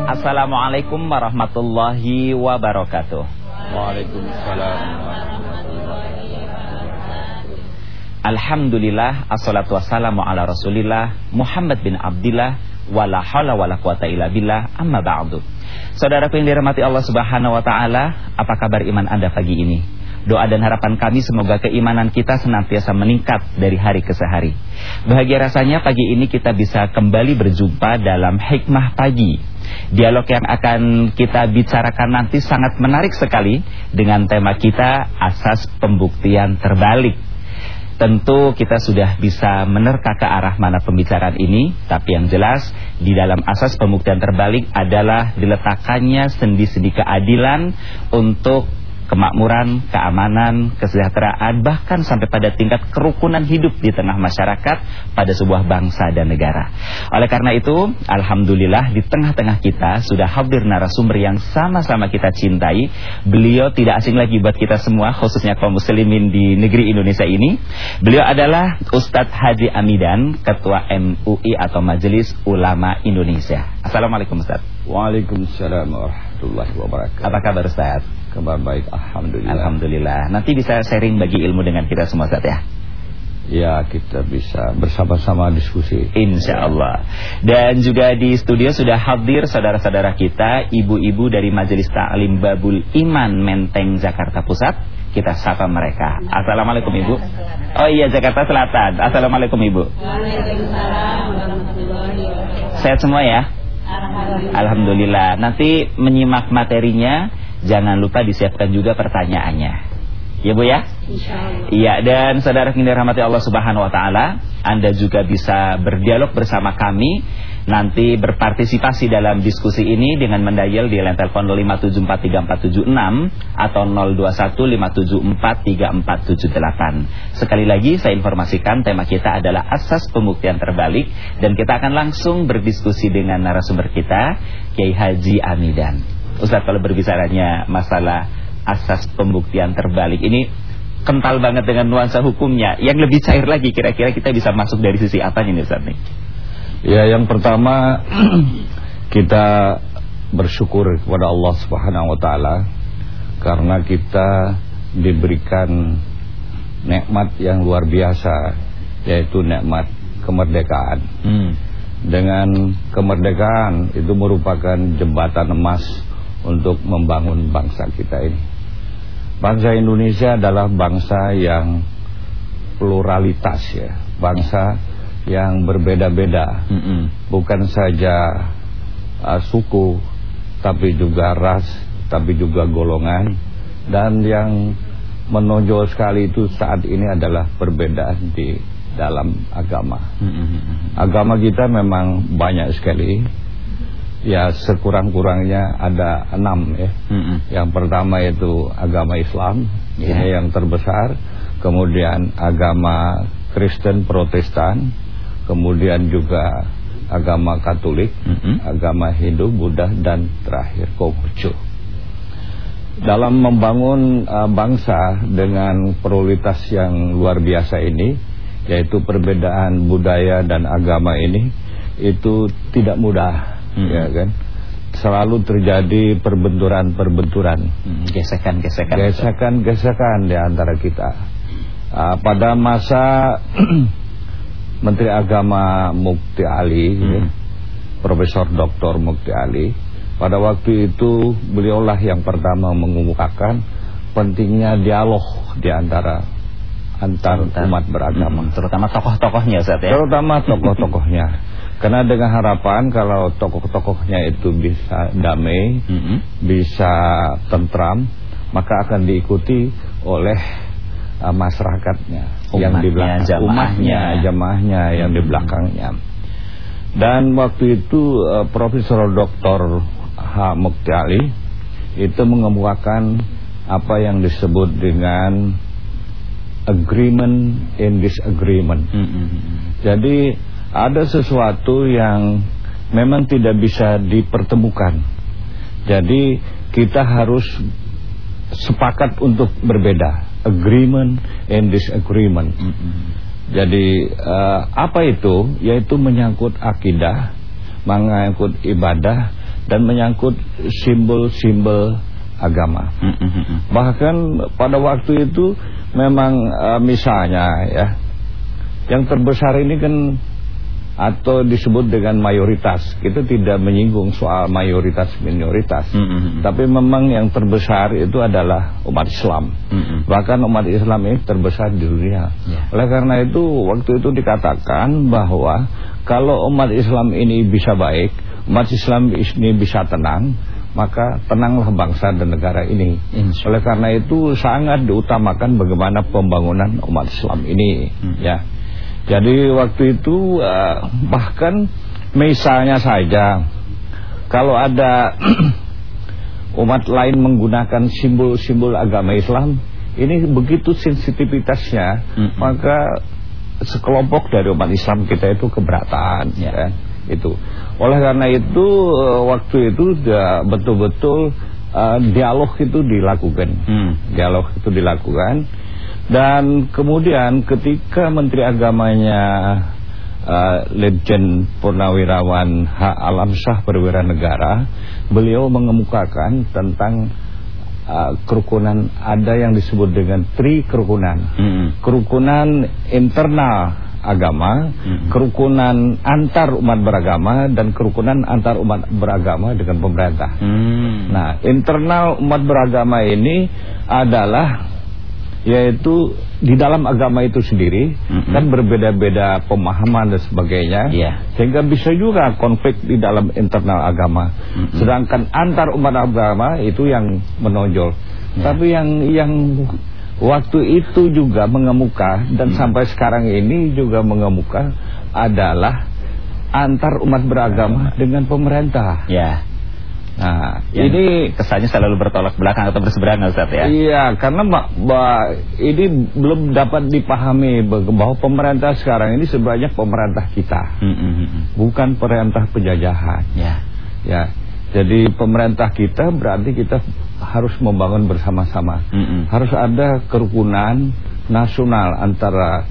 Assalamualaikum warahmatullahi wabarakatuh. Waalaikumsalam. Alhamdulillah, assalatu wassalamu ala rasulillah Muhammad bin Abdillah, wala haula wala quwata illa billah, amma ba'du. Saudaraku yang dirahmati Allah subhanahu wa ta'ala, apa kabar iman Anda pagi ini? Doa dan harapan kami semoga keimanan kita senantiasa meningkat dari hari ke hari. Bahagia rasanya pagi ini kita bisa kembali berjumpa dalam Hikmah Pagi. Dialog yang akan kita bicarakan nanti sangat menarik sekali dengan tema kita, asas pembuktian terbalik. Tentu kita sudah bisa menerka ke arah mana pembicaraan ini, tapi yang jelas di dalam asas pembuktian terbalik adalah diletakkannya sendi-sendi keadilan untuk kemakmuran, keamanan, kesejahteraan, bahkan sampai pada tingkat kerukunan hidup di tengah masyarakat pada sebuah bangsa dan negara. Oleh karena itu, alhamdulillah di tengah-tengah kita sudah hadir narasumber yang sama-sama kita cintai. Beliau tidak asing lagi buat kita semua, khususnya kaum muslimin di negeri Indonesia ini. Beliau adalah Ustadz Haji Amidan, Ketua MUI atau Majelis Ulama Indonesia. Assalamualaikum Ustadz. Waalaikumsalam warahmatullahi wabarakatuh. Apa kabar Ustadz? Kabar baik, alhamdulillah. Alhamdulillah. Nanti bisa sharing bagi ilmu dengan kita semua Ustadz ya. Ya, kita bisa bersama-sama diskusi, insya Allah. Dan juga di studio sudah hadir saudara-saudara kita, ibu-ibu dari Majelis Ta'lim Babul Iman Menteng Jakarta Pusat. Kita sapa mereka. Assalamualaikum Ibu. Oh iya, Jakarta Selatan. Assalamualaikum Ibu. Waalaikumsalam warahmatullahi wabarakatuh. Sehat semua ya? Alhamdulillah. Nanti menyimak materinya, jangan lupa disiapkan juga pertanyaannya. Ya Bu ya? Insyaallah. Iya, dan saudara yang dirahmati Allah Subhanahu wa taala, Anda juga bisa berdialog bersama kami, nanti berpartisipasi dalam diskusi ini dengan mendial di line telepon 5743476 atau 0215743478. Sekali lagi saya informasikan tema kita adalah asas pembuktian terbalik, dan kita akan langsung berdiskusi dengan narasumber kita, Kiai Haji Amidan. Ustaz, kalau berbicaranya masalah asas pembuktian terbalik ini kental banget dengan nuansa hukumnya. Yang lebih cair lagi, kira-kira kita bisa masuk dari sisi apa nih Ustaz nih? Ya, yang pertama kita bersyukur kepada Allah Subhanahu wa taala karena kita diberikan nikmat yang luar biasa, yaitu nikmat kemerdekaan. Dengan kemerdekaan itu merupakan jembatan emas untuk membangun bangsa kita ini. Bangsa Indonesia adalah bangsa yang pluralitas ya, bangsa yang berbeda-beda, bukan saja suku, tapi juga ras, tapi juga golongan. Dan yang menonjol sekali itu saat ini adalah perbedaan di dalam agama. Agama kita memang banyak sekali. Ya, sekurang-kurangnya ada 6 ya. Yang pertama itu agama Islam, ini yang terbesar. Kemudian agama Kristen Protestan, kemudian juga agama Katolik, agama Hindu, Buddha, dan terakhir Konghucu. Dalam membangun bangsa dengan prioritas yang luar biasa ini, yaitu perbedaan budaya dan agama ini, itu tidak mudah. Ya kan, selalu terjadi perbenturan-perbenturan, gesekan-gesekan di antara kita. Pada masa Menteri Agama Mukti Ali, Profesor Dr. Mukti Ali, pada waktu itu beliaulah yang pertama mengemukakan pentingnya dialog di antar umat beragama, terutama tokoh-tokohnya Ustaz ya. Terutama tokoh-tokohnya. Karena dengan harapan kalau tokoh-tokohnya itu bisa damai, bisa tentram, maka akan diikuti oleh masyarakatnya, yang di belakang, jamaahnya yang di belakangnya. Dan waktu itu Profesor Dr. H. Mukti Ali itu mengemukakan apa yang disebut dengan agreement in disagreement. Jadi ada sesuatu yang memang tidak bisa dipertemukan. Jadi kita harus sepakat untuk berbeda. Agreement and disagreement. Jadi apa itu? Yaitu menyangkut akidah, menyangkut ibadah, dan menyangkut simbol-simbol agama. Bahkan pada waktu itu memang misalnya ya, yang terbesar ini kan atau disebut dengan mayoritas, kita tidak menyinggung soal mayoritas minoritas, tapi memang yang terbesar itu adalah umat Islam. Bahkan umat Islam ini terbesar di dunia. Oleh karena itu waktu itu dikatakan bahwa kalau umat Islam ini bisa baik, umat Islam ini bisa tenang, maka tenanglah bangsa dan negara ini. Oleh karena itu sangat diutamakan bagaimana pembangunan umat Islam ini, ya. Jadi waktu itu bahkan misalnya saja kalau ada umat lain menggunakan simbol-simbol agama Islam, ini begitu sensitivitasnya, maka sekelompok dari umat Islam kita itu keberatan, ya. Itu. Oleh karena itu waktu itu betul-betul dialog itu dilakukan, dialog itu dilakukan. Dan kemudian ketika Menteri Agamanya Legend Purnawirawan H. Alamsyah Perwira Negara, beliau mengemukakan tentang kerukunan, ada yang disebut dengan tri-kerukunan. Kerukunan internal agama, kerukunan antar umat beragama, dan kerukunan antar umat beragama dengan pemerintah. Nah, internal umat beragama ini adalah yaitu di dalam agama itu sendiri kan berbeda-beda pemahaman dan sebagainya, sehingga bisa juga konflik di dalam internal agama. Sedangkan antar umat agama itu yang menonjol. Tapi yang waktu itu juga mengemuka dan sampai sekarang ini juga mengemuka adalah antar umat beragama dengan pemerintah. Nah, ini kesannya selalu bertolak belakang atau berseberangan, Ustaz, ya? Iya, karena ini belum dapat dipahami bahwa pemerintah sekarang ini sebenarnya pemerintah kita, bukan pemerintah penjajahan. Ya, jadi pemerintah kita berarti kita harus membangun bersama-sama. Harus ada kerukunan nasional antara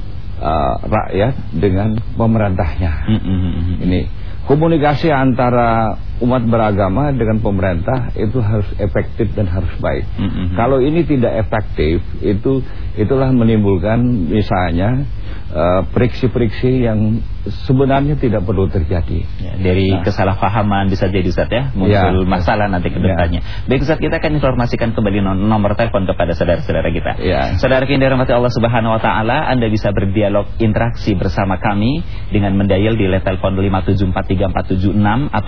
rakyat dengan pemerintahnya. Ini komunikasi antara umat beragama dengan pemerintah itu harus efektif dan harus baik. Kalau ini tidak efektif, itulah menimbulkan misalnya friksi-friksi yang sebenarnya tidak perlu terjadi. Dari kesalahpahaman bisa jadi, Ustaz, ya, muncul masalah nanti ke depannya. Baik, Ustaz, kita akan informasikan kembali nomor telepon kepada saudara-saudara kita. Saudara yang dirahmati Allah Subhanahu wa taala, Anda bisa berdialog interaksi bersama kami dengan mendial di telepon 5743476 atau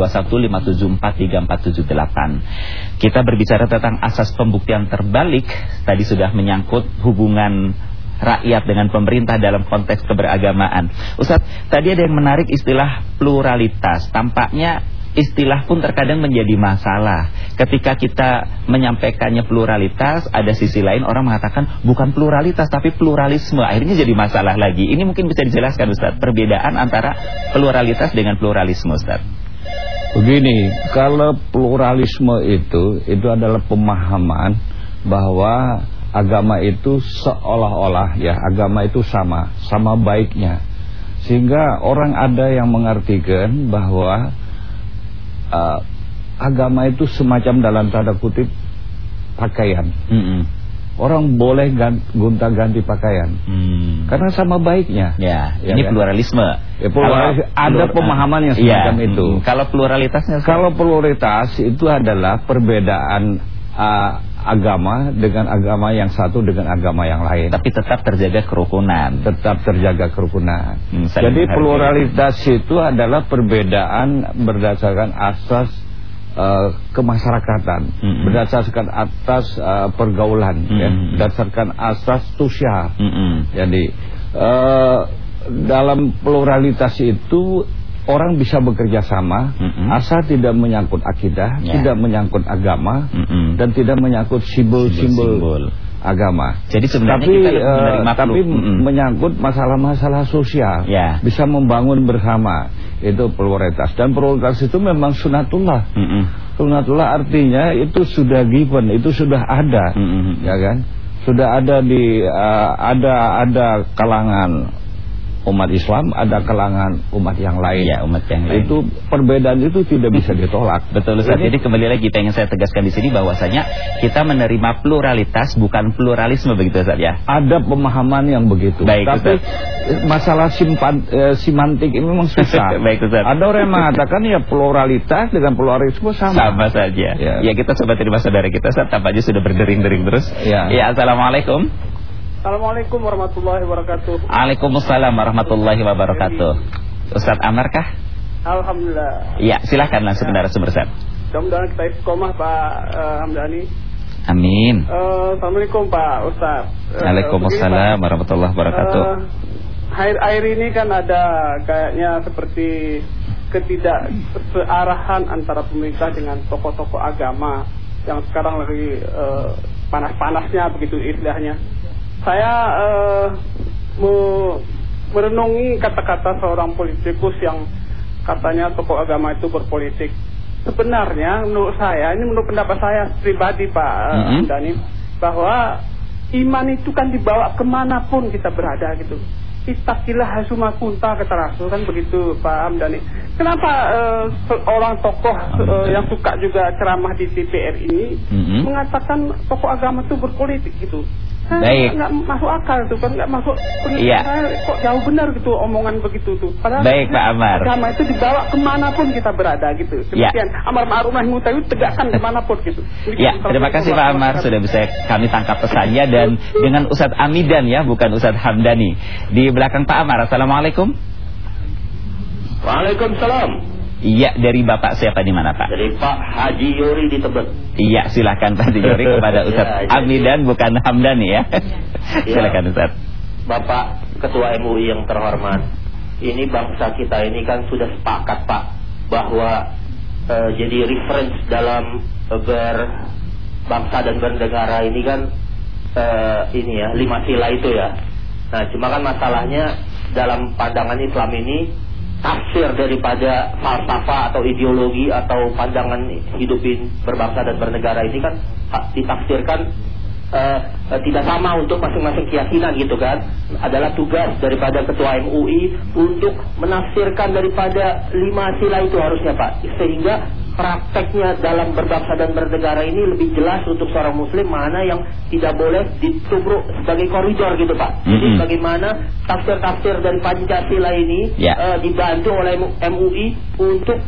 0215743478. Kita berbicara tentang asas pembuktian terbalik, tadi sudah menyangkut hubungan rakyat dengan pemerintah dalam konteks keberagamaan. Ustaz, tadi ada yang menarik, istilah pluralitas. Tampaknya istilah pun terkadang menjadi masalah. Ketika kita menyampaikannya pluralitas, ada sisi lain orang mengatakan bukan pluralitas tapi pluralisme. Akhirnya jadi masalah lagi. Ini mungkin bisa dijelaskan, Ustaz, perbedaan antara pluralitas dengan pluralisme, Ustaz. Begini, kalau pluralisme itu adalah pemahaman bahwa agama itu seolah-olah ya, agama itu sama baiknya, sehingga orang ada yang mengartikan bahwa agama itu semacam dalam tanda kutip pakaian. Orang boleh gonta-ganti pakaian karena sama baiknya. Ini kan? Pluralisme. Ada pemahaman yang semacam itu. Kalau pluralitasnya? Kalau pluralitas itu adalah perbedaan agama dengan agama yang satu dengan agama yang lain, tapi tetap terjaga kerukunan. Jadi pluralitas itu adalah perbedaan berdasarkan asas kemasyarakatan, berdasarkan atas pergaulan, berdasarkan asas sosial. Jadi dalam pluralitas itu orang bisa bekerja sama, asal tidak menyangkut akidah, tidak menyangkut agama, dan tidak menyangkut simbol-simbol agama. Jadi sebenarnya tapi menyangkut masalah-masalah sosial, bisa membangun bersama. Itu pluralitas. Dan pluralitas itu memang sunatullah. Sunatullah artinya itu sudah given, itu sudah ada, ya kan? Sudah ada di ada kalangan umat Islam, ada kalangan umat yang lain. Ya, umat yang lain. Itu perbedaan itu tidak bisa ditolak. Betul Ustaz. Jadi kembali lagi pengen saya tegaskan di sini bahwasanya kita menerima pluralitas bukan pluralisme, begitu Ustaz ya. Ada pemahaman yang begitu. Baik, tapi Ustaz, masalah simantik ini memang susah. Baik Ustaz. Ada orang yang mengatakan ya pluralitas dengan pluralisme sama saja. Ya, kita coba terima saudara kita Ustaz, tampaknya sudah berdering-dering terus. Ya, assalamualaikum. Assalamualaikum warahmatullahi wabarakatuh. Waalaikumsalam warahmatullahi wabarakatuh. Ustaz Amar kah? Alhamdulillah. Iya, silakan langsung ke narasumber Ustaz. Mudah-mudahan kita istiqomah Pak Hamdani. Amin. Assalamualaikum Pak Ustaz. Waalaikumsalam warahmatullahi wabarakatuh. Akhir-akhir ini kan ada kayaknya seperti ketidaksearahan antara pemerintah dengan tokoh-tokoh agama yang sekarang lagi panas-panasnya begitu istilahnya. Saya merenungi kata-kata seorang politikus yang katanya tokoh agama itu berpolitik. Sebenarnya menurut saya, ini menurut pendapat saya pribadi Pak Hamdani, bahwa iman itu kan dibawa kemanapun kita berada gitu. Ittaqilah hasuma kunta, kata Rasul, kan begitu Pak Hamdani. Kenapa seorang tokoh yang suka juga ceramah di TVR ini mengatakan tokoh agama itu berpolitik gitu? Baik. Nggak masuk akal tuh kan, nggak masuk. Iya. Kok jauh benar gitu omongan begitu tuh. Padahal baik Pak Amar. Agama itu dibawa kemanapun kita berada gitu. Demikian amar ma'ruf nahi munkar itu tegakkan kemanapun gitu. Ya, terima kasih Pak Amar sudah bisa kami tangkap pesannya, dan dengan Ustadz Amidan ya, bukan Ustadz Hamdani. Di belakang Pak Amar. Assalamualaikum. Waalaikumsalam. Iya, dari Bapak siapa di mana Pak? Dari Pak Haji Yori di Tebet. Iya, silakan Pak Haji Yori kepada Ustadz Amidan bukan Hamdani ya. Silakan Ustadz. Bapak Ketua MUI yang terhormat, ini bangsa kita ini kan sudah sepakat Pak bahwa jadi reference dalam berbangsa dan bernegara ini kan ini ya 5 sila itu ya. Nah, cuma kan masalahnya dalam pandangan Islam ini tafsir daripada falsafah atau ideologi atau pandangan hidupin berbangsa dan bernegara ini kan ditafsirkan tidak sama untuk masing-masing keyakinan gitu kan. Adalah tugas daripada Ketua MUI untuk menafsirkan daripada 5 sila itu harusnya Pak, sehingga prakteknya dalam berbangsa dan bernegara ini lebih jelas untuk seorang muslim mana yang tidak boleh ditubruk sebagai koridor gitu Pak. Jadi bagaimana tafsir-tafsir dari Pancasila ini dibantu oleh MUI untuk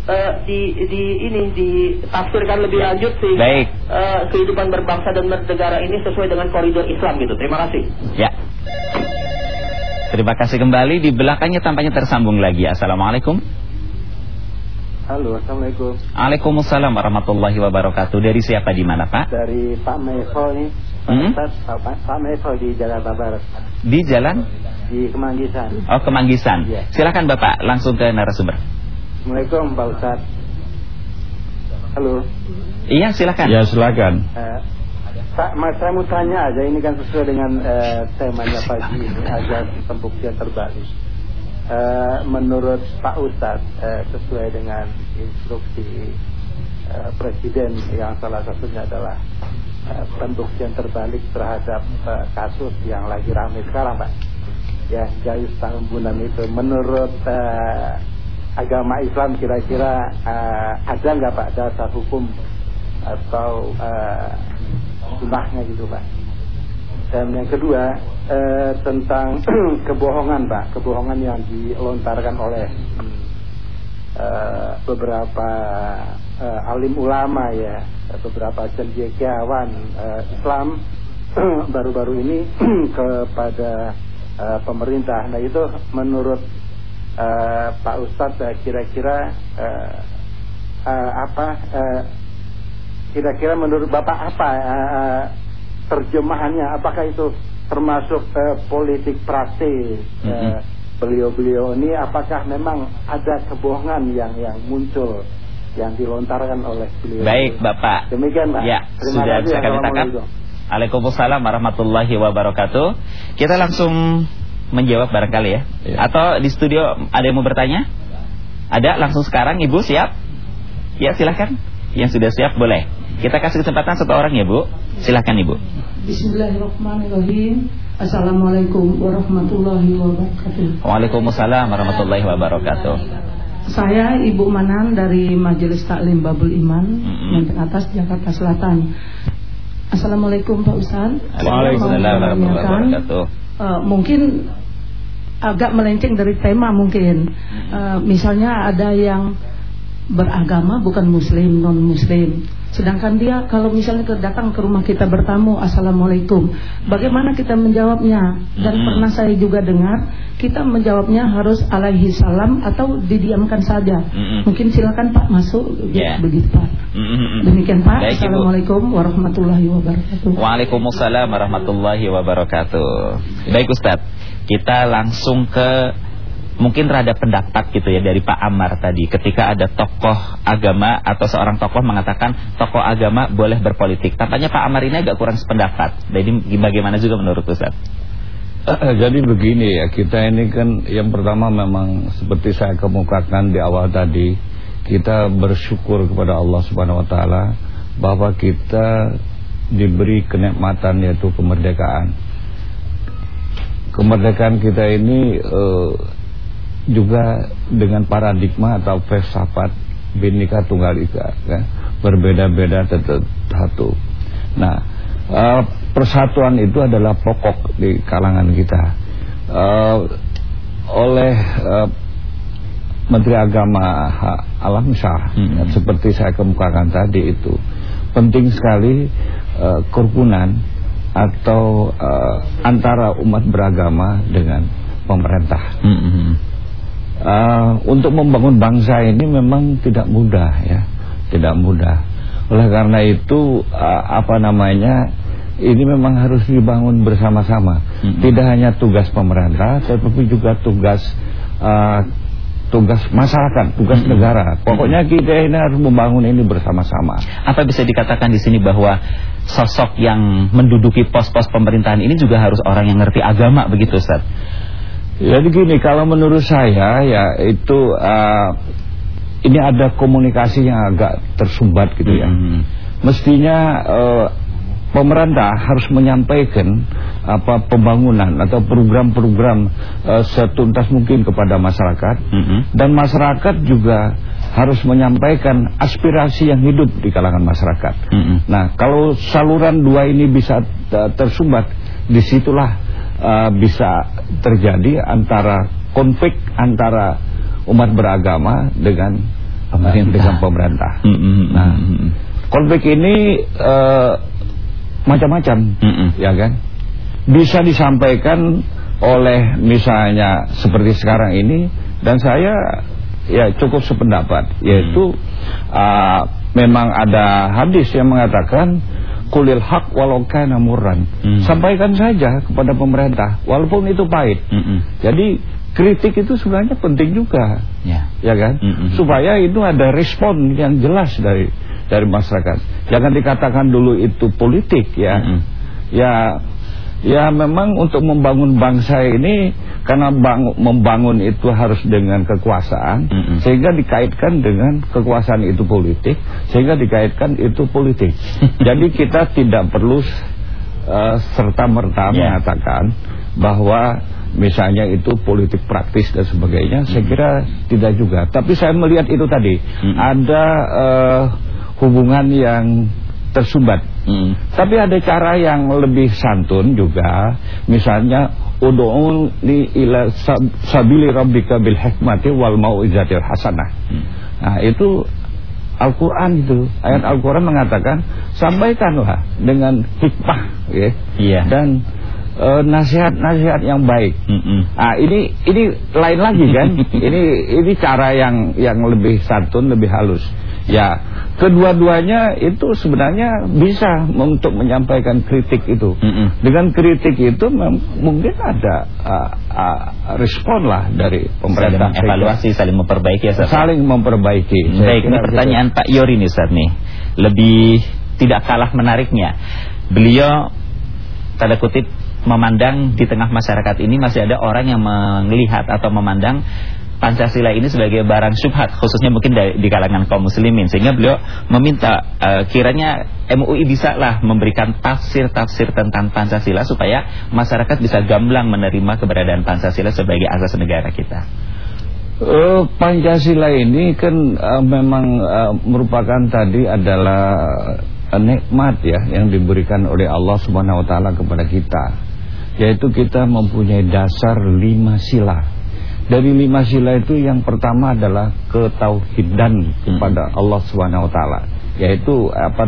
ditafsirkan lebih lanjut sehingga kehidupan berbangsa dan bernegara ini sesuai dengan koridor Islam gitu. Terima kasih. Ya. Terima kasih kembali. Di belakangnya tampaknya tersambung lagi. Assalamualaikum. Halo, assalamualaikum. Waalaikumsalam warahmatullahi wabarakatuh. Dari siapa di mana Pak? Dari Pak Mevo nih. Pak Mevo di Jakarta Barat. Di jalan? Di Kemanggisan. Oh, Kemanggisan. Ya. Silakan Bapak langsung ke narasumber. Assalamualaikum Pak Ustadz. Halo. Iya, silakan. Ya, silakan. Saya mau tanya aja, ini kan sesuai dengan temanya pagi ini, agar pembuktian terbalik. Menurut Pak Ustadz, sesuai dengan instruksi Presiden yang salah satunya adalah pembuktian terbalik terhadap kasus yang lagi ramai sekarang Pak, ya, Gayus Tambunan itu, menurut agama Islam kira-kira ada nggak Pak dasar hukum atau sunnahnya gitu Pak? Dan yang kedua tentang kebohongan Pak, kebohongan yang dilontarkan oleh beberapa alim ulama ya, beberapa cendekiawan Islam baru-baru ini kepada pemerintah. Nah itu menurut Pak Ustadz kira-kira kira-kira menurut Bapak apa terjemahannya? Apakah itu termasuk politik praktis beliau-beliau ini? Apakah memang ada kebohongan yang muncul yang dilontarkan oleh beliau? Baik Bapak. Demikian Pak. Ya, sudah bisa kami tangkap. Waalaikumsalam warahmatullahi wabarakatuh. Kita langsung menjawab barangkali ya. Atau di studio ada yang mau bertanya? Ada? Langsung sekarang Ibu siap? Ya, silakan. Yang sudah siap boleh. Kita kasih kesempatan 1 orang ya Bu. Silakan Ibu. Bismillahirrahmanirrahim. Assalamualaikum warahmatullahi wabarakatuh. Waalaikumsalam warahmatullahi wabarakatuh. Saya Ibu Manan dari Majelis Taklim Babul Iman, Menteng Atas, Jakarta Selatan. Assalamualaikum Pak Ustaz. Waalaikumsalam warahmatullahi wabarakatuh. Mungkin agak melenceng dari tema mungkin. Misalnya ada yang beragama bukan muslim, non muslim. Sedangkan dia kalau misalnya datang ke rumah kita bertamu, Assalamualaikum, bagaimana kita menjawabnya? Dan pernah saya juga dengar kita menjawabnya harus alaihi salam atau didiamkan saja. Mungkin silakan Pak masuk. Begitu Pak. Demikian Pak. Baik, Assalamualaikum warahmatullahi wabarakatuh. Waalaikumsalam warahmatullahi wabarakatuh. Baik Ustaz, kita langsung ke mungkin rada pendapat gitu ya dari Pak Ammar tadi. Ketika ada tokoh agama atau seorang tokoh mengatakan tokoh agama boleh berpolitik, tampaknya Pak Ammar ini agak kurang sependapat. Jadi bagaimana juga menurut Ustaz? Jadi begini ya, kita ini kan yang pertama memang seperti saya kemukakan di awal tadi, kita bersyukur kepada Allah Subhanahu wa taala bahwa kita diberi kenikmatan yaitu kemerdekaan. Kemerdekaan kita ini juga dengan paradigma atau filsafat Bhinneka Tunggal Ika, kan? Berbeda-beda tetap satu. Nah, persatuan itu adalah pokok di kalangan kita. Oleh Menteri Agama Alam Syah, seperti saya kemukakan tadi itu penting sekali kerukunan atau antara umat beragama dengan pemerintah. Untuk membangun bangsa ini memang tidak mudah ya, tidak mudah. Oleh karena itu ini memang harus dibangun bersama-sama. Tidak hanya tugas pemerintah, tetapi juga tugas masyarakat, tugas negara. Pokoknya kita ini harus membangun ini bersama-sama. Apa bisa dikatakan di sini bahwa sosok yang menduduki pos-pos pemerintahan ini juga harus orang yang ngerti agama begitu Ustaz? Jadi gini, kalau menurut saya ya itu ini ada komunikasi yang agak tersumbat gitu ya. Mestinya pemerintah harus menyampaikan pembangunan atau program-program setuntas mungkin kepada masyarakat, dan masyarakat juga harus menyampaikan aspirasi yang hidup di kalangan masyarakat. Nah, kalau saluran dua ini bisa tersumbat, disitulah bisa terjadi antara konflik antara umat beragama dengan pemerintah. Nah, konflik ini macam-macam, ya kan? Bisa disampaikan oleh misalnya seperti sekarang ini, dan saya ya cukup sependapat, yaitu memang ada hadis yang mengatakan kulil haq walau kana murran. Sampaikan saja kepada pemerintah walaupun itu pahit. Jadi kritik itu sebenarnya penting juga, ya kan? Supaya itu ada respon yang jelas dari masyarakat. Jangan dikatakan dulu itu politik ya. Ya memang untuk membangun bangsa ini, karena membangun itu harus dengan kekuasaan, sehingga dikaitkan dengan kekuasaan itu politik, sehingga dikaitkan itu politik. Jadi kita tidak perlu serta-merta mengatakan bahwa misalnya itu politik praktis dan sebagainya. Saya kira tidak juga. Tapi saya melihat itu tadi ada hubungan yang tersumbat. Tapi ada cara yang lebih santun juga. Misalnya ud'uni ila sabili rabbika bil hikmati wal mau'izatil hasanah. Nah, itu Al-Quran itu. Ayat Al-Quran mengatakan sampaikanlah dengan hikmah ya. Dan nasihat-nasihat yang baik. Nah, ini lain lagi kan. ini cara yang lebih santun, lebih halus. Ya, kedua-duanya itu sebenarnya bisa untuk menyampaikan kritik itu. Dengan kritik itu mungkin ada respon lah dari pemerintah. Saling evaluasi, saling memperbaiki ya Ustaz. Saling memperbaiki. Baik, ini pertanyaan Pak Yori nih Ustaz nih. Lebih tidak kalah menariknya. Beliau tanda kutip memandang di tengah masyarakat ini masih ada orang yang melihat atau memandang Pancasila ini sebagai barang syubhat, khususnya mungkin di kalangan kaum muslimin, sehingga beliau meminta kiranya MUI bisa lah memberikan tafsir-tafsir tentang Pancasila supaya masyarakat bisa gamblang menerima keberadaan Pancasila sebagai asas negara kita. Pancasila ini kan memang merupakan tadi adalah nikmat ya yang diberikan oleh Allah Subhanahu wa taala kepada kita, yaitu kita mempunyai dasar 5 sila. Dari 5 sila itu yang pertama adalah ketauhidan kepada Allah Subhanahu wa taala, yaitu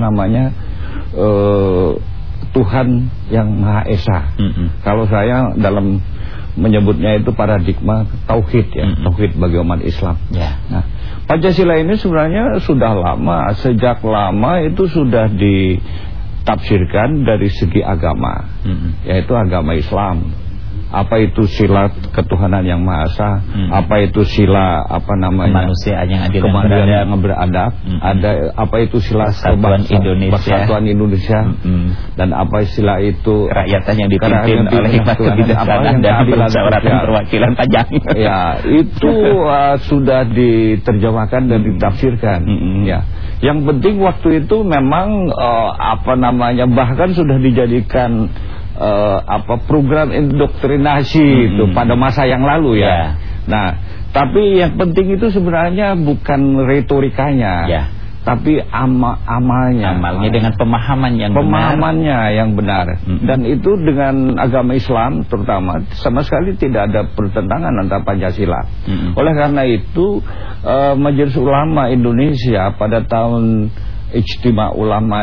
Tuhan yang Maha Esa. Kalau saya dalam menyebutnya itu paradigma tauhid ya, tauhid bagi umat Islam. Nah, Pancasila ini sebenarnya sudah lama, sejak lama itu sudah ditafsirkan dari segi agama, yaitu agama Islam. Apa itu sila ketuhanan yang Maha Esa, apa itu sila kemanusiaan yang adil yang beradab, ada apa itu sila persatuan Indonesia, dan apa sila itu kerakyatan yang dipimpin oleh hikmat kebijaksanaan dan permusyawaratan perwakilan pajak. Ya, itu sudah diterjemahkan dan ditafsirkan. Ya, yang penting waktu itu memang bahkan sudah dijadikan program indoktrinasi itu pada masa yang lalu ya. Nah, tapi yang penting itu sebenarnya bukan retorikanya, tapi amalnya dengan pemahamannya yang benar. Dan itu dengan agama Islam terutama sama sekali tidak ada pertentangan antara Pancasila. Oleh karena itu Majelis Ulama Indonesia pada tahun Ijtima Ulama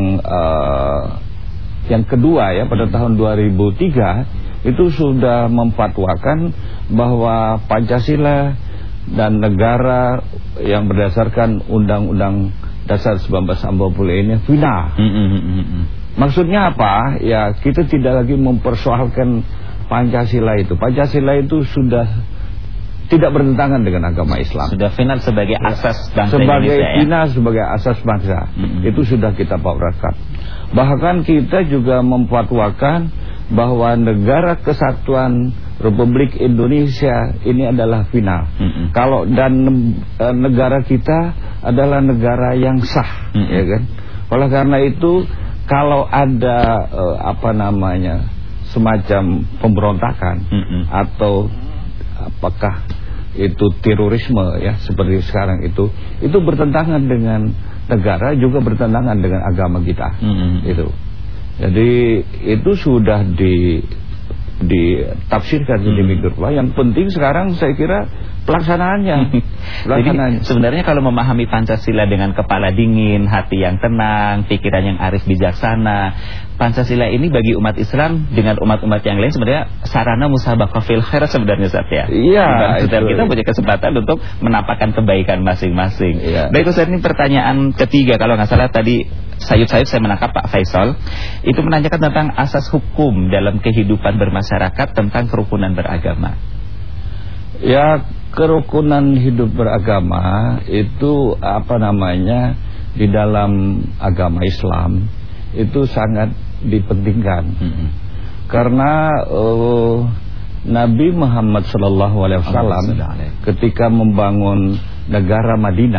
yang kedua ya, pada tahun 2003 itu sudah memfatwakan bahwa Pancasila dan negara yang berdasarkan Undang-Undang Dasar 1945 ini final. Maksudnya apa? Ya, kita tidak lagi mempersoalkan Pancasila itu. Pancasila itu sudah tidak bertentangan dengan agama Islam. Sudah final sebagai asas bangsa Indonesia. Sebagai final sebagai asas bangsa. Itu sudah kita paparkan. Bahkan kita juga memfatwakan bahwa negara kesatuan Republik Indonesia ini adalah final. Negara kita adalah negara yang sah, ya kan? Oleh karena itu kalau ada semacam pemberontakan atau apakah itu terorisme ya seperti sekarang itu bertentangan dengan negara, juga bertentangan dengan agama kita. Itu. Jadi itu sudah ditafsirkan sedemikian rupa. Yang penting sekarang saya kira pelaksanaannya. Jadi sebenarnya kalau memahami Pancasila dengan kepala dingin, hati yang tenang, pikiran yang arif bijaksana, Pancasila ini bagi umat Islam dengan umat-umat yang lain sebenarnya sarana musabaqah fil khair sebenarnya, Ustaz ya. Iya. Setiap kita punya kesempatan untuk menampakkan kebaikan masing-masing. Baik Ustaz, ini pertanyaan ketiga kalau nggak salah tadi sayup saya menangkap Pak Faisal itu menanyakan tentang asas hukum dalam kehidupan bermasyarakat tentang kerukunan beragama. Ya, kerukunan hidup beragama itu di dalam agama Islam itu sangat dipentingkan. Karena Nabi Muhammad SAW ketika membangun negara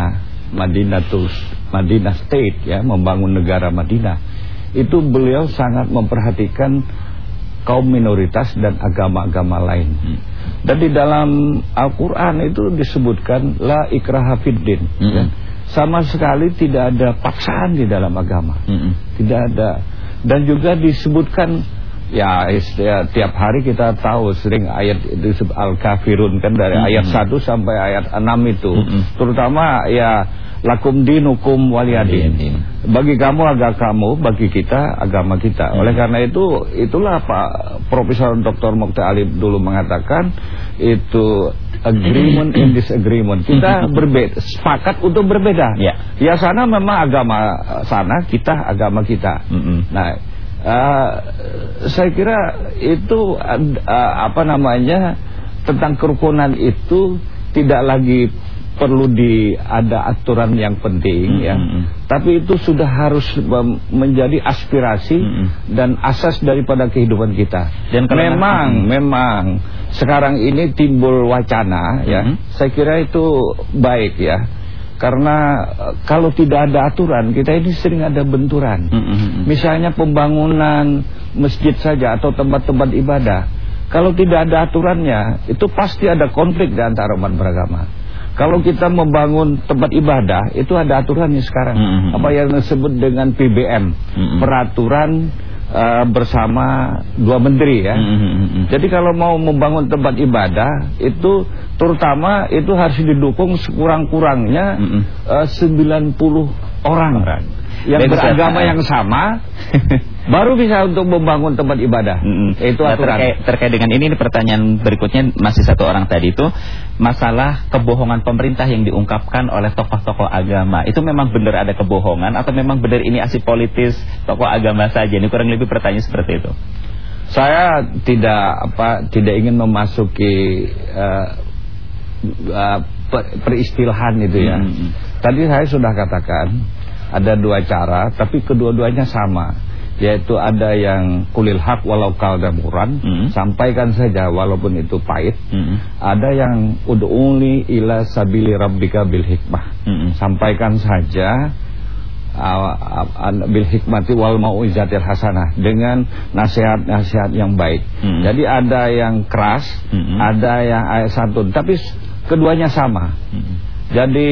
Madinah State ya, membangun negara Madinah, itu beliau sangat memperhatikan kaum minoritas dan agama-agama lain. Dan di dalam Al-Quran itu disebutkan la ikraha fiddin, ya. Sama sekali tidak ada paksaan di dalam agama. Tidak ada. Dan juga disebutkan ya tiap hari kita tahu sering ayat itu Al-Kafirun kan, dari ayat 1 sampai ayat 6 itu. Terutama ya lakum dinukum waliyadin. Bagi kamu agama kamu, bagi kita agama kita. Oleh karena itu, itulah Pak Profesor Dr. Mokhtar Alif dulu mengatakan itu agreement in disagreement. Kita sepakat untuk berbeda. Ya sana memang agama sana, kita agama kita. Nah, saya kira itu tentang kerukunan itu tidak lagi perlu ada aturan yang penting ya. Tapi itu sudah harus menjadi aspirasi dan asas daripada kehidupan kita. Dan memang sekarang ini timbul wacana ya. Saya kira itu baik ya. Karena kalau tidak ada aturan, kita ini sering ada benturan. Misalnya pembangunan masjid saja atau tempat-tempat ibadah. Kalau tidak ada aturannya, itu pasti ada konflik di antara umat beragama. Kalau kita membangun tempat ibadah, itu ada aturannya sekarang. Apa yang disebut dengan PBM, peraturan bersama dua menteri ya. Jadi kalau mau membangun tempat ibadah, itu terutama itu harus didukung sekurang-kurangnya 90 orang yang beragama yang sama baru bisa untuk membangun tempat ibadah. Itu aturan. Terkait dengan ini pertanyaan berikutnya masih satu orang tadi itu masalah kebohongan pemerintah yang diungkapkan oleh tokoh-tokoh agama. Itu memang benar ada kebohongan atau memang benar ini aksi politis tokoh agama saja? Ini kurang lebih pertanyaan seperti itu. Saya tidak ingin memasuki peristilahan itu ya. Tadi saya sudah katakan ada dua cara, tapi kedua-duanya sama, yaitu ada yang kulil haq walau kana muran, sampaikan saja walaupun itu pahit. Ada yang ud'uni ila sabili rabbika bil hikmah, sampaikan saja bil hikmati wal mau'izatil hasanah, dengan nasihat-nasihat yang baik. Jadi ada yang keras, ada yang ayat santun, tapi keduanya sama. Jadi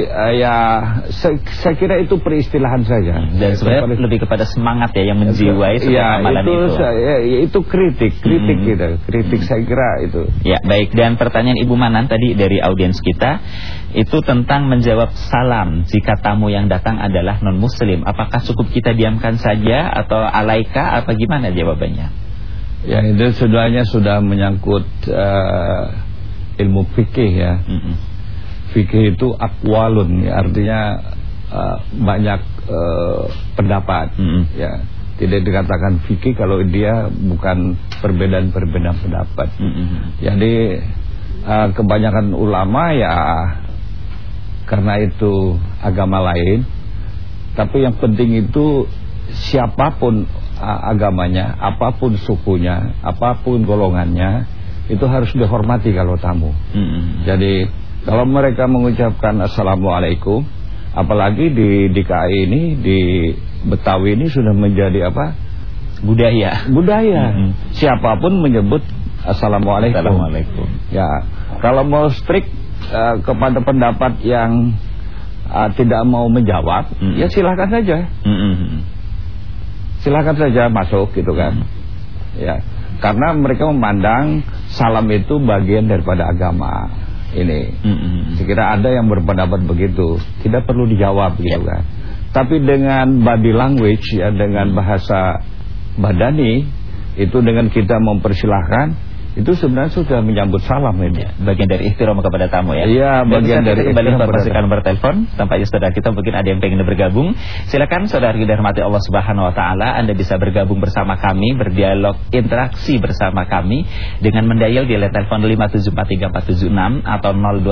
saya kira itu peristilahan saja. Dan sebenarnya lebih kepada semangat ya yang menjiwai amalan itu. Itu kritik gitu. Kritik saya kira itu. Ya, baik. Dan pertanyaan Ibu Manan tadi dari audiens kita itu tentang menjawab salam jika tamu yang datang adalah non muslim. Apakah cukup kita diamkan saja atau alaika apa gimana jawabannya? Ya, itu sebenarnya sudah menyangkut ilmu fikih ya. Fikih itu aqwalun ya, artinya banyak pendapat ya. Tidak dikatakan fikih kalau dia bukan perbedaan-perbedaan pendapat. Jadi kebanyakan ulama ya karena itu agama lain. Tapi yang penting itu siapapun agamanya, apapun sukunya, apapun golongannya, itu harus dihormati kalau tamu. Jadi kalau mereka mengucapkan assalamualaikum, apalagi di DKI ini, di Betawi ini sudah menjadi apa? Budaya. Siapapun menyebut assalamualaikum. Ya, kalau mau strict kepada pendapat yang tidak mau menjawab, ya silakan saja. Silakan saja masuk gitu kan. Ya, karena mereka memandang salam itu bagian daripada agama. Ini sekira ada yang berpendapat begitu, tidak perlu dijawab gitu kan. Tapi dengan body language ya, dengan bahasa badani itu, dengan kita mempersilahkan, itu sebenarnya sudah menyambut salam ini. Bagian dari ihtiram kepada tamu ya. Iya, bagian dari kembali informasikan bertelepon. Tampaknya saudara kita mungkin ada yang pengen bergabung. Silakan saudara yang dirahmati Allah Subhanahu wa taala, Anda bisa bergabung bersama kami, berdialog, interaksi bersama kami dengan mendial di telepon 5743476 atau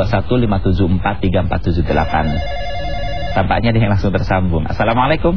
0215743478. Tampaknya ada yang langsung tersambung. Assalamualaikum.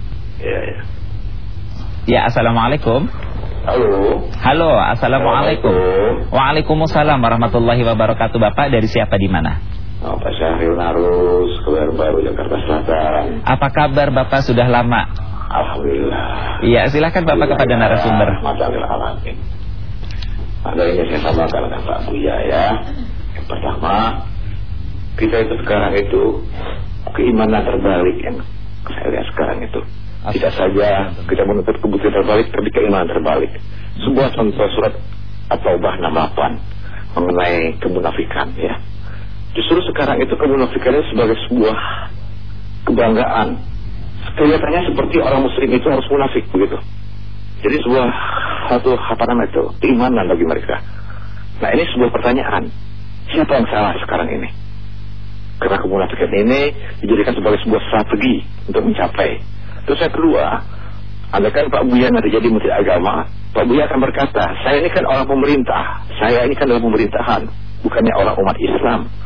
Ya, assalamualaikum. Halo, assalamualaikum. Waalaikumsalam warahmatullahi wabarakatuh. Bapak dari siapa, di mana? Pak Syahril Narus, Keluar Baru, Jakarta Selatan. Apa kabar Bapak, sudah lama? Alhamdulillah. Iya, silakan Bapak kepada narasumber. Alhamdulillah. Ada yang saya sampaikan dengan Pak Buya ya. Yang pertama, kita itu sekarang itu keimanan terbalik yang saya lihat sekarang itu. Tidak saja kita menuntut kebutuhan terbalik, tapi keimanan terbalik. Sebuah contoh surat At-Taubah 68 mengenai kemunafikan ya. Justru sekarang itu kemunafikan itu sebagai sebuah kebanggaan. Kelihatannya seperti orang muslim itu harus munafik begitu. Jadi sebuah satu keimanan bagi mereka. Nah, ini sebuah pertanyaan. Siapa yang salah sekarang ini? Karena kemunafikan ini dijadikan sebagai sebuah strategi untuk mencapai. Terus yang kedua, andaikan Pak Buya nanti jadi menteri agama, Pak Buya akan berkata, saya ini kan orang pemerintah, saya ini kan dalam pemerintahan, bukannya orang umat Islam.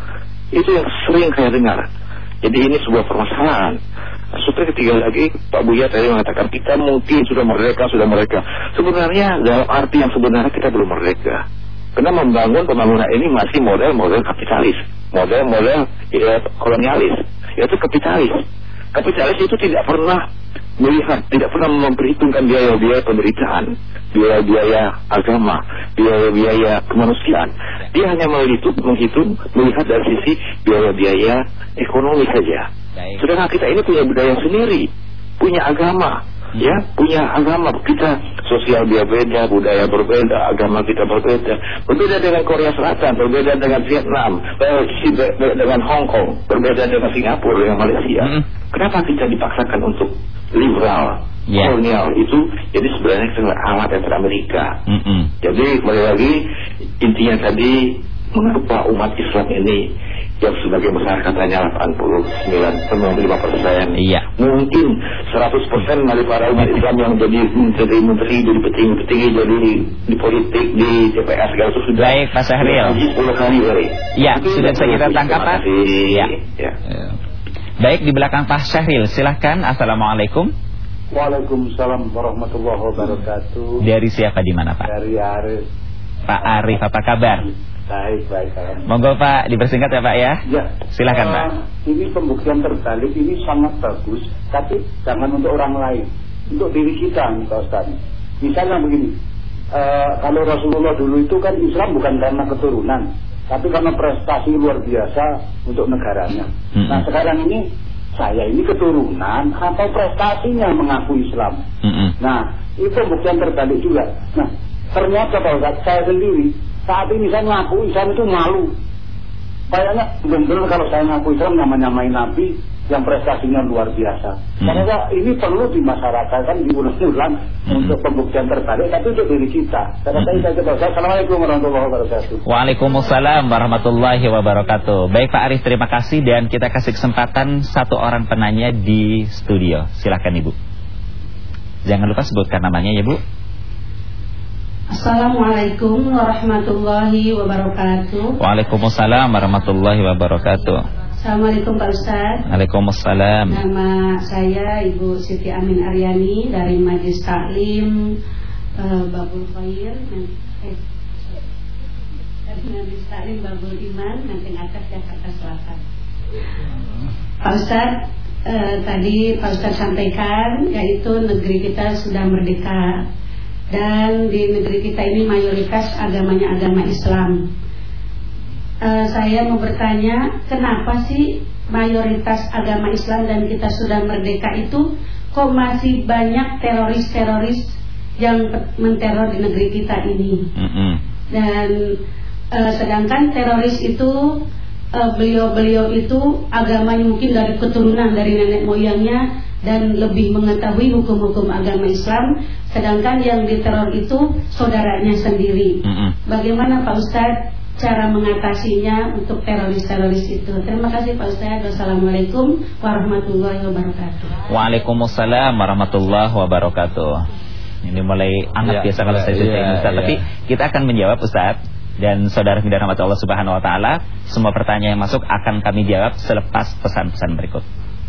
Itu yang sering saya dengar. Jadi ini sebuah permasalahan. Seperti ketiga lagi, Pak Buya tadi mengatakan kita mungkin sudah merdeka. Sebenarnya dalam arti yang sebenarnya kita belum merdeka. Karena pembangunan ini masih model kapitalis, model kolonialis, yaitu kapitalis. Kapitalis itu tidak pernah melihat, tidak pernah memperhitungkan biaya-biaya pemberitaan, biaya-biaya agama, biaya-biaya kemanusiaan. Dia hanya melihat dari sisi biaya-biaya ekonomi saja. Sedangkan kita ini punya budaya sendiri, punya agama, punya agama. Kita sosial berbeda, budaya berbeda, agama kita berbeda dengan Korea Selatan, berbeda dengan Vietnam, berbeda dengan Hong Kong, berbeda dengan Singapura, dengan Malaysia. Kenapa kita dipaksakan untuk liberal, kolonial itu? Jadi sebenarnya kita alat dari Amerika. Jadi kembali lagi intinya tadi, mengapa umat Islam ini yang sebagai besar katanya 95%, mungkin 100% dari para umat Islam yang jadi menteri, jadi petinggi, jadi di politik, di DPR segala itu sudah. Baik, Pak Syahril. 10 kali hari. Ya, sudah kita tangkap, Pak. Ya. Baik, di belakang Pak Syahril, silahkan. Assalamualaikum. Waalaikumsalam warahmatullahi wabarakatuh. Dari siapa, di mana, Pak? Dari Arif. Pak Arif, apa kabar? Baik. Monggo Pak, dipersingkat ya Pak ya. Ya. Silakan Pak. Ini pembuktian terbalik ini sangat bagus, tapi jangan untuk orang lain, untuk diri kita nih Pak Ustaz. Misalnya begini, kalau Rasulullah dulu itu kan Islam bukan karena keturunan, tapi karena prestasi luar biasa untuk negaranya. Nah sekarang ini saya ini keturunan atau prestasinya mengaku Islam. Nah itu pembuktian terbalik juga. Nah ternyata Pak Ustaz, saya sendiri saat ini saya ngaku Islam itu malu. Kayaknya benar kalau saya ngaku Islam nyamain Nabi yang prestasinya luar biasa. Karena ini perlu dimasyarakatkan, diulang-ulang untuk pembuktian terbalik, tapi untuk diri kita. Assalamualaikum warahmatullahi wabarakatuh. Waalaikumsalam warahmatullahi wabarakatuh. Baik Pak Arif, terima kasih, dan kita kasih kesempatan satu orang penanya di studio. Silakan Ibu. Jangan lupa sebutkan namanya ya Bu. Assalamualaikum warahmatullahi wabarakatuh. Waalaikumsalam warahmatullahi wabarakatuh. Assalamualaikum Pak Ustaz. Waalaikumsalam. Nama saya Ibu Siti Amin Aryani dari Majelis Taklim Babul Khair, Majelis Taklim Babul Iman, Menteng Atas, Jakarta Selatan. Pak Ustaz, tadi Pak Ustaz sampaikan yaitu negeri kita sudah merdeka. Dan di negeri kita ini mayoritas agamanya agama Islam. Saya mau bertanya, kenapa sih mayoritas agama Islam dan kita sudah merdeka itu kok masih banyak teroris-teroris yang menteror di negeri kita ini? Dan sedangkan teroris itu beliau-beliau itu agamanya mungkin dari keturunan dari nenek moyangnya dan lebih mengetahui hukum-hukum agama Islam, sedangkan yang diteror itu saudaranya sendiri. Bagaimana Pak Ustadz cara mengatasinya untuk teroris-teroris itu? Terima kasih Pak Ustadz. Wassalamualaikum warahmatullahi wabarakatuh. Waalaikumsalam warahmatullahi wabarakatuh. Ini mulai hangat biasa kalau saya cerita Ustaz, tapi kita akan menjawab Ustaz. Dan saudara yang dirahmati Allah Subhanahu wa taala, semua pertanyaan yang masuk akan kami jawab selepas pesan-pesan berikut.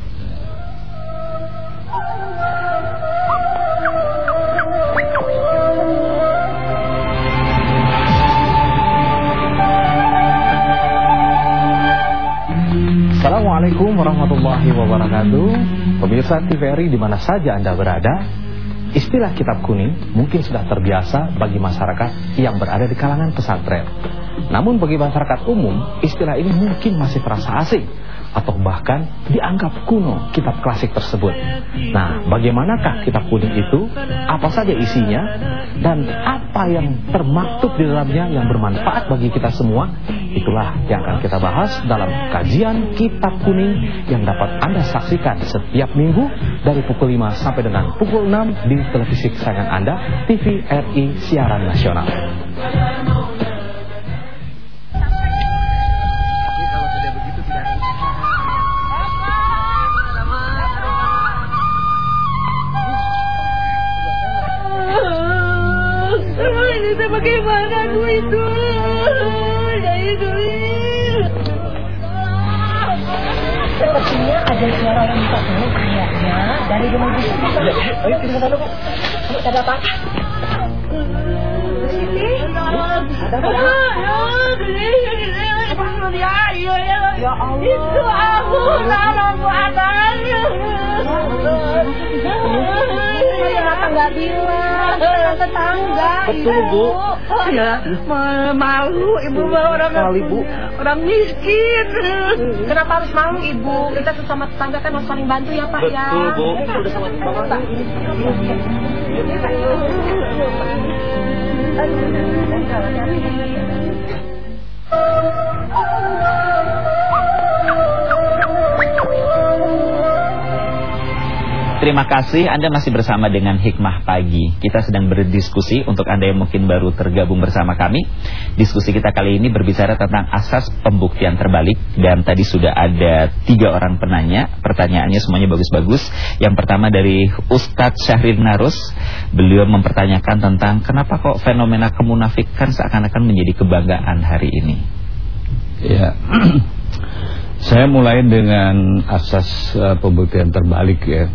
Assalamualaikum warahmatullahi wabarakatuh. Pemirsa TVRI di mana saja Anda berada, istilah kitab kuning mungkin sudah terbiasa bagi masyarakat yang berada di kalangan pesantren. Namun bagi masyarakat umum, istilah ini mungkin masih terasa asing atau bahkan dianggap kuno kitab klasik tersebut. Nah, bagaimanakah kitab kuning itu? Apa saja isinya? Dan apa yang termaktub di dalamnya yang bermanfaat bagi kita semua? Itulah yang akan kita bahas dalam kajian kitab kuning yang dapat Anda saksikan setiap minggu dari pukul 5 sampai dengan pukul 6 di televisi kesayangan Anda, TVRI Siaran Nasional. Bagaimana aku itu? ada suara orang minta tolong kayaknya dari rumah ibu Siti. Ayo kita ke sana, Bu. Ada apa? Siti? Ada apa? Ya Allah. Itu aku nama anaknya. Kenapa nggak bilang? Tetangga. Betul, Bu. Ya, malu ibu orang miskin. Kenapa harus malu ibu? Kita sesama tetangga kan harus saling bantu ya Pak. Betul, ya. Bu. Udah sama tetangga. Terima kasih, Anda masih bersama dengan Hikmah Pagi. Kita sedang berdiskusi untuk Anda yang mungkin baru tergabung bersama kami. Diskusi kita kali ini berbicara tentang asas pembuktian terbalik. Dan tadi sudah ada 3 orang penanya. Pertanyaannya semuanya bagus-bagus. Yang pertama dari Ustadz Syahrir Narus. Beliau mempertanyakan tentang kenapa kok fenomena kemunafikan seakan-akan menjadi kebanggaan hari ini. Ya, saya mulai dengan asas pembuktian terbalik ya.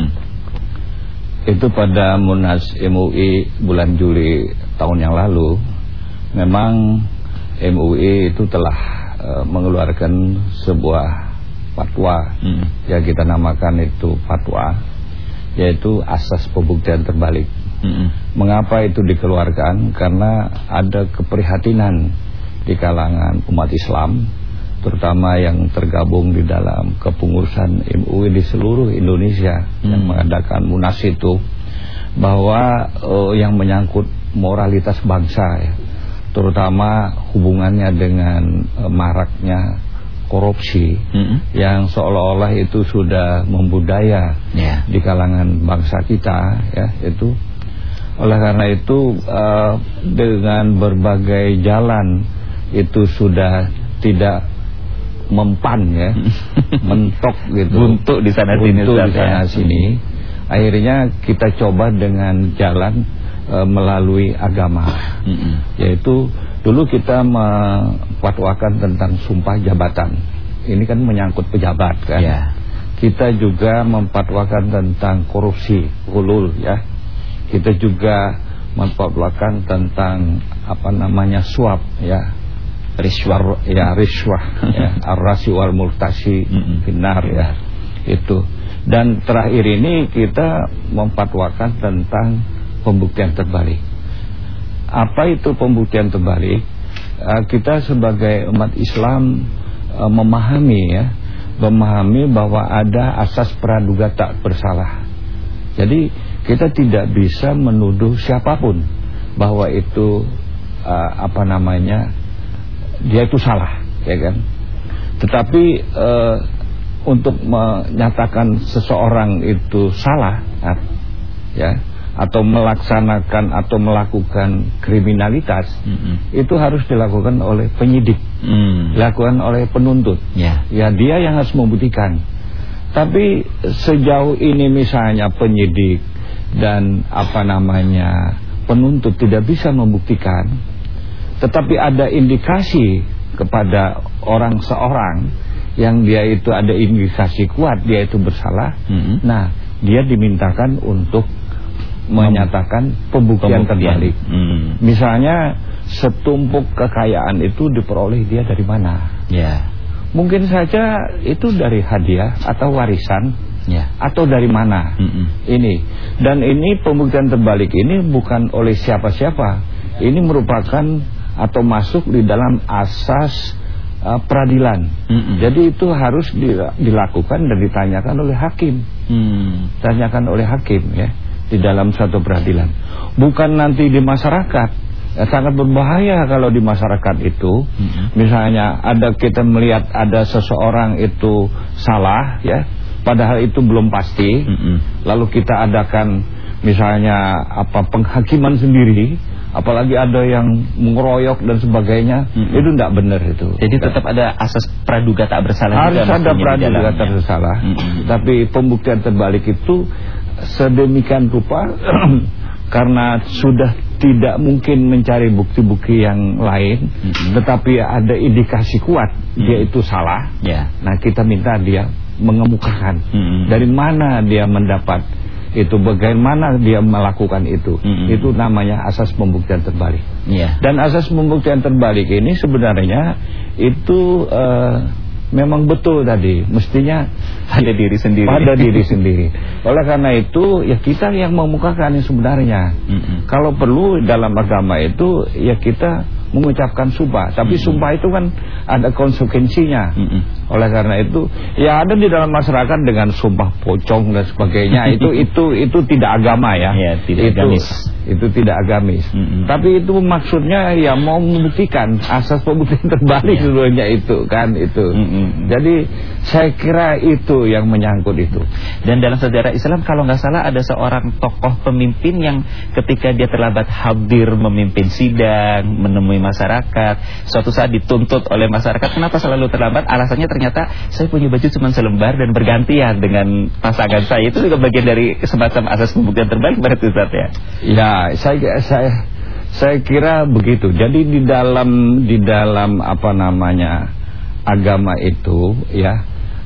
Itu pada Munas MUI bulan Juli tahun yang lalu, memang MUI itu telah mengeluarkan sebuah fatwa, yang kita namakan itu fatwa, yaitu asas pembuktian terbalik. Mengapa itu dikeluarkan? Karena ada keprihatinan di kalangan umat Islam, terutama yang tergabung di dalam kepengurusan MUI di seluruh Indonesia yang mengadakan munas itu, bahwa yang menyangkut moralitas bangsa ya, terutama hubungannya dengan maraknya korupsi yang seolah-olah itu sudah membudaya di kalangan bangsa kita ya, itu oleh karena itu dengan berbagai jalan itu sudah tidak mempan ya, mentok gitu, buntu di sana sini. Akhirnya kita coba dengan jalan melalui agama, yaitu dulu kita memfatwakan tentang sumpah jabatan. Ini kan menyangkut pejabat kan. Kita juga memfatwakan tentang korupsi, hulul ya. Kita juga memfatwakan tentang apa namanya suap ya, riswah ya, ar-rasi wal multasi binar ya, itu. Dan terakhir ini kita memfatwakan tentang pembuktian terbalik. Apa itu pembuktian terbalik? Kita sebagai umat Islam memahami bahwa ada asas praduga tak bersalah. Jadi kita tidak bisa menuduh siapapun bahwa itu dia itu salah, ya kan? Tetapi untuk menyatakan seseorang itu salah, ya, atau melaksanakan atau melakukan kriminalitas, itu harus dilakukan oleh penyidik, dilakukan oleh penuntut. Ya, dia yang harus membuktikan. Tapi sejauh ini misalnya penyidik dan penuntut tidak bisa membuktikan, tetapi ada indikasi kepada seorang yang dia itu ada indikasi kuat dia itu bersalah. Nah, dia dimintakan untuk menyatakan pembuktian terbalik. Misalnya setumpuk kekayaan itu diperoleh dia dari mana? Mungkin saja itu dari hadiah atau warisan, atau dari mana? Ini, dan ini pembuktian terbalik ini bukan oleh siapa-siapa. Ini merupakan atau masuk di dalam asas peradilan. Jadi itu harus dilakukan dan ditanyakan oleh hakim. Tanyakan oleh hakim ya, di dalam suatu peradilan. Bukan nanti di masyarakat. Sangat berbahaya kalau di masyarakat itu, misalnya kita melihat ada seseorang itu salah ya, padahal itu belum pasti. Lalu kita adakan misalnya penghakiman sendiri, apalagi ada yang mengeroyok dan sebagainya, itu tidak benar itu. Jadi tetap ada asas praduga tak bersalah. Harus ada praduga tak bersalah. Tapi pembuktian terbalik itu sedemikian rupa karena sudah tidak mungkin mencari bukti-bukti yang lain, tetapi ada indikasi kuat dia itu salah. Nah, kita minta dia mengemukakan dari mana dia mendapat itu, bagaimana dia melakukan itu. Itu namanya asas pembuktian terbalik. Dan asas pembuktian terbalik ini sebenarnya itu memang betul tadi, mestinya pada diri sendiri. Pada diri sendiri. Oleh karena itu ya kita yang memukakan yang sebenarnya. Kalau perlu dalam agama itu ya kita mengucapkan sumpah, tapi sumpah itu kan ada konsekuensinya. Oleh karena itu ya ada di dalam masyarakat dengan sumpah pocong dan sebagainya. itu tidak agama ya. Tidak agamis. Itu tidak agamis. Tapi itu maksudnya ya mau membuktikan asas pembuktian terbalik sebenarnya itu kan itu. Jadi saya kira itu yang menyangkut itu. Dan dalam sejarah Islam kalau nggak salah ada seorang tokoh pemimpin yang ketika dia terlambat hadir memimpin sidang, menemui masyarakat, suatu saat dituntut oleh masyarakat, kenapa selalu terlambat? Alasannya ternyata saya punya baju cuma selembar dan bergantian dengan pasangan saya. Itu juga bagian dari semacam asas pembuktian terbalik berarti Ustaz ya. Ya, saya kira begitu. Jadi di dalam apa namanya agama itu ya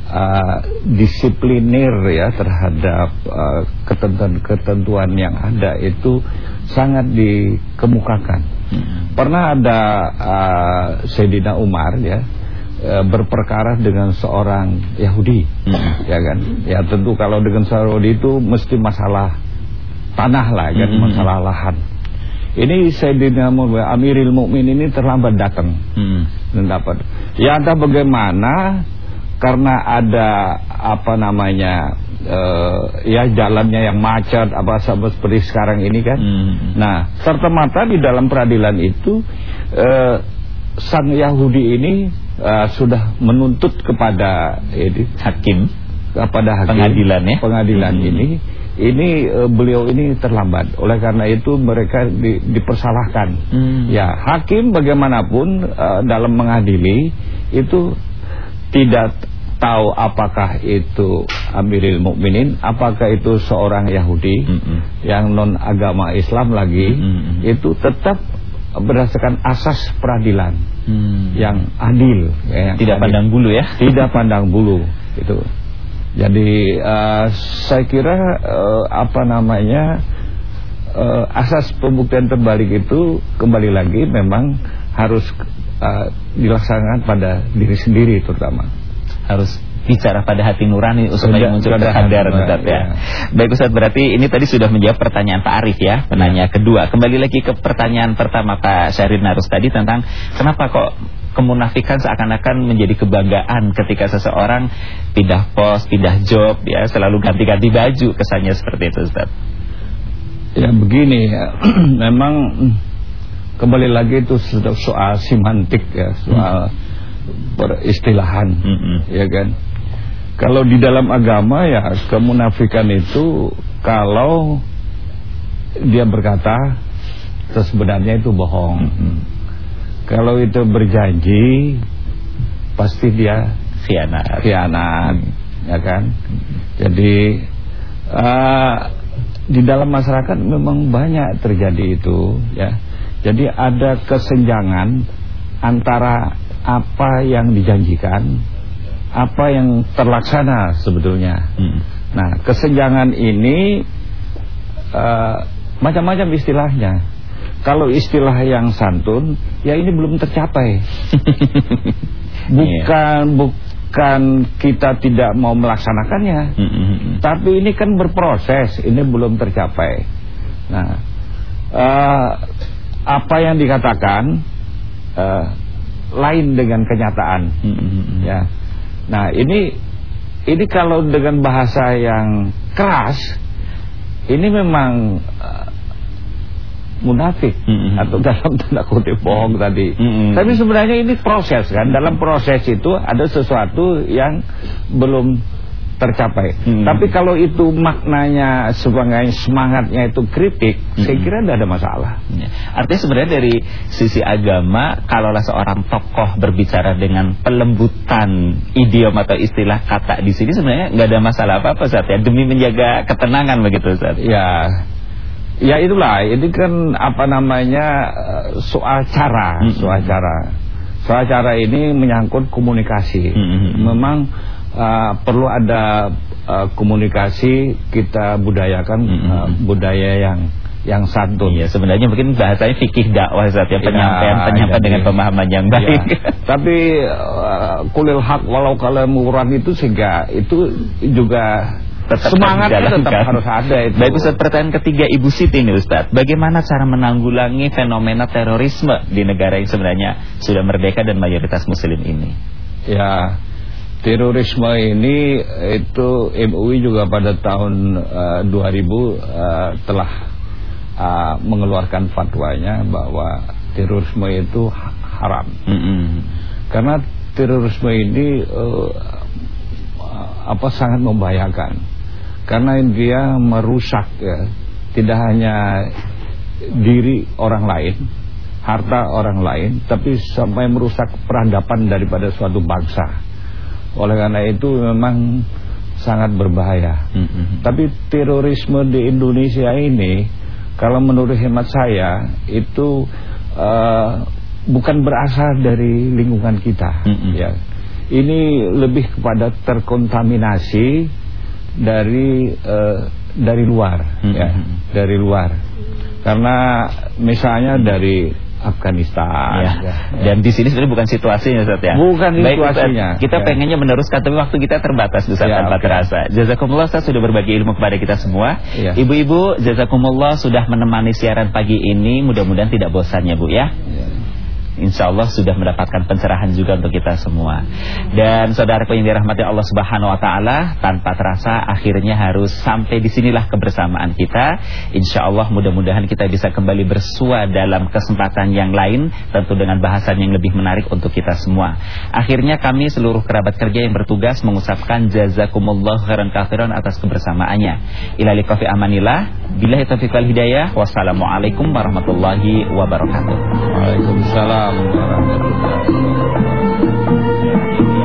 disipliner ya terhadap ketentuan-ketentuan yang ada itu sangat dikemukakan. Pernah ada Sayyidina Umar ya berperkara dengan seorang Yahudi, ya kan? Ya tentu kalau dengan seorang Yahudi itu mesti masalah tanah lah kan, masalah lahan. Ini Sayyidina Amirul Mukminin ini terlambat datang. Dan dapat. Ya entah bagaimana karena ada apa namanya ya jalannya yang macet apa seperti sekarang ini kan. Nah, serta-merta di dalam peradilan itu sang Yahudi ini sudah menuntut kepada hakim, pengadilan ini beliau ini terlambat. Oleh karena itu mereka dipersalahkan. Ya, hakim bagaimanapun dalam mengadili itu tidak tahu apakah itu Amirul Mukminin, apakah itu seorang Yahudi yang non agama Islam lagi, itu tetap berdasarkan asas peradilan yang adil, ya, tidak adil. Pandang bulu ya, tidak pandang bulu itu. Jadi saya kira apa namanya asas pembuktian terbalik itu kembali lagi memang harus dilaksanakan pada diri sendiri, terutama harus bicara pada hati nurani supaya muncul kesadaran Ustaz ya. Baik Ustaz, berarti ini tadi sudah menjawab pertanyaan Pak Arif ya, penanya kedua. Kembali lagi ke pertanyaan pertama Pak Syahrir Narus tadi tentang kenapa kok kemunafikan seakan-akan menjadi kebanggaan ketika seseorang pindah pos, pindah job ya, selalu ganti-ganti baju, kesannya seperti itu Ustaz. Ya begini ya, memang kembali lagi itu soal semantik ya, soal peristilahan, ya kan. Kalau di dalam agama ya kemunafikan itu kalau dia berkata sebenarnya itu bohong. Kalau itu berjanji pasti dia khianat, ya kan. Jadi di dalam masyarakat memang banyak terjadi itu ya. Jadi ada kesenjangan antara apa yang dijanjikan, apa yang terlaksana sebetulnya. Nah, kesenjangan ini macam-macam istilahnya. Kalau istilah yang santun, ya ini belum tercapai. Bukan kita tidak mau melaksanakannya, tapi ini kan berproses, ini belum tercapai. Nah, apa yang dikatakan lain dengan kenyataan, ya. Nah, ini kalau dengan bahasa yang keras, ini memang munafik atau dalam tanda kutip bohong tadi. Tapi sebenarnya ini proses kan. Dalam proses itu ada sesuatu yang belum tercapai. Tapi kalau itu maknanya sebagai semangatnya itu kritik, saya kira tidak ada masalah. Artinya sebenarnya dari sisi agama, kalaulah seorang tokoh berbicara dengan pelembutan idiom atau istilah kata di sini sebenarnya nggak ada masalah apa-apa Ustaz ya, demi menjaga ketenangan begitu Ustaz. Ya itulah, ini kan apa namanya soal cara, soal cara ini menyangkut komunikasi. Memang perlu ada komunikasi, kita budayakan budaya yang santun. Iya, sebenarnya mungkin bahasanya fikih dakwah, Ustaz, ya, penyampaian dengan pemahaman yang baik. Ya, tapi kulil haq walau kala murad itu sehingga itu juga semangatnya tetap harus ada itu. Baik Ustaz, pertanyaan ketiga Ibu Siti ini Ustaz, bagaimana cara menanggulangi fenomena terorisme di negara yang sebenarnya sudah merdeka dan mayoritas muslim ini? Ya, terorisme ini itu MUI juga pada tahun 2000 telah mengeluarkan fatwanya bahwa terorisme itu haram. Karena terorisme ini sangat membahayakan. Karena dia merusak, ya, tidak hanya diri orang lain, harta orang lain, tapi sampai merusak peradaban daripada suatu bangsa. Oleh karena itu memang sangat berbahaya. Tapi terorisme di Indonesia ini, kalau menurut hemat saya, itu bukan berasal dari lingkungan kita. Ya. Ini lebih kepada terkontaminasi dari luar, ya, dari luar. Karena misalnya dari Afghanistan, ya. Dan di sini sebenarnya bukan situasinya, Ustaz, ya. Bukan situasinya. Baik, kita pengennya meneruskan, tapi waktu kita terbatas, Ustaz, tanpa terasa. Jazakumullah, Ustaz, sudah berbagi ilmu kepada kita semua. Ibu-ibu, jazakumullah sudah menemani siaran pagi ini. Mudah-mudahan tidak bosan ya, Bu, ya. Insya Allah sudah mendapatkan pencerahan juga untuk kita semua. Dan saudaraku yang dirahmati Allah Subhanahu Wa Taala, tanpa terasa akhirnya harus sampai disinilah kebersamaan kita. Insya Allah mudah-mudahan kita bisa kembali bersua dalam kesempatan yang lain, tentu dengan bahasan yang lebih menarik untuk kita semua. Akhirnya kami seluruh kerabat kerja yang bertugas mengucapkan jazakumullah khairan katsiran atas kebersamaannya. Ila liqa fi amanillah, billahi taufiq wal hidayah. Wassalamualaikum warahmatullahi wabarakatuh. Waalaikumsalam warahmatullahi wabarakatuh.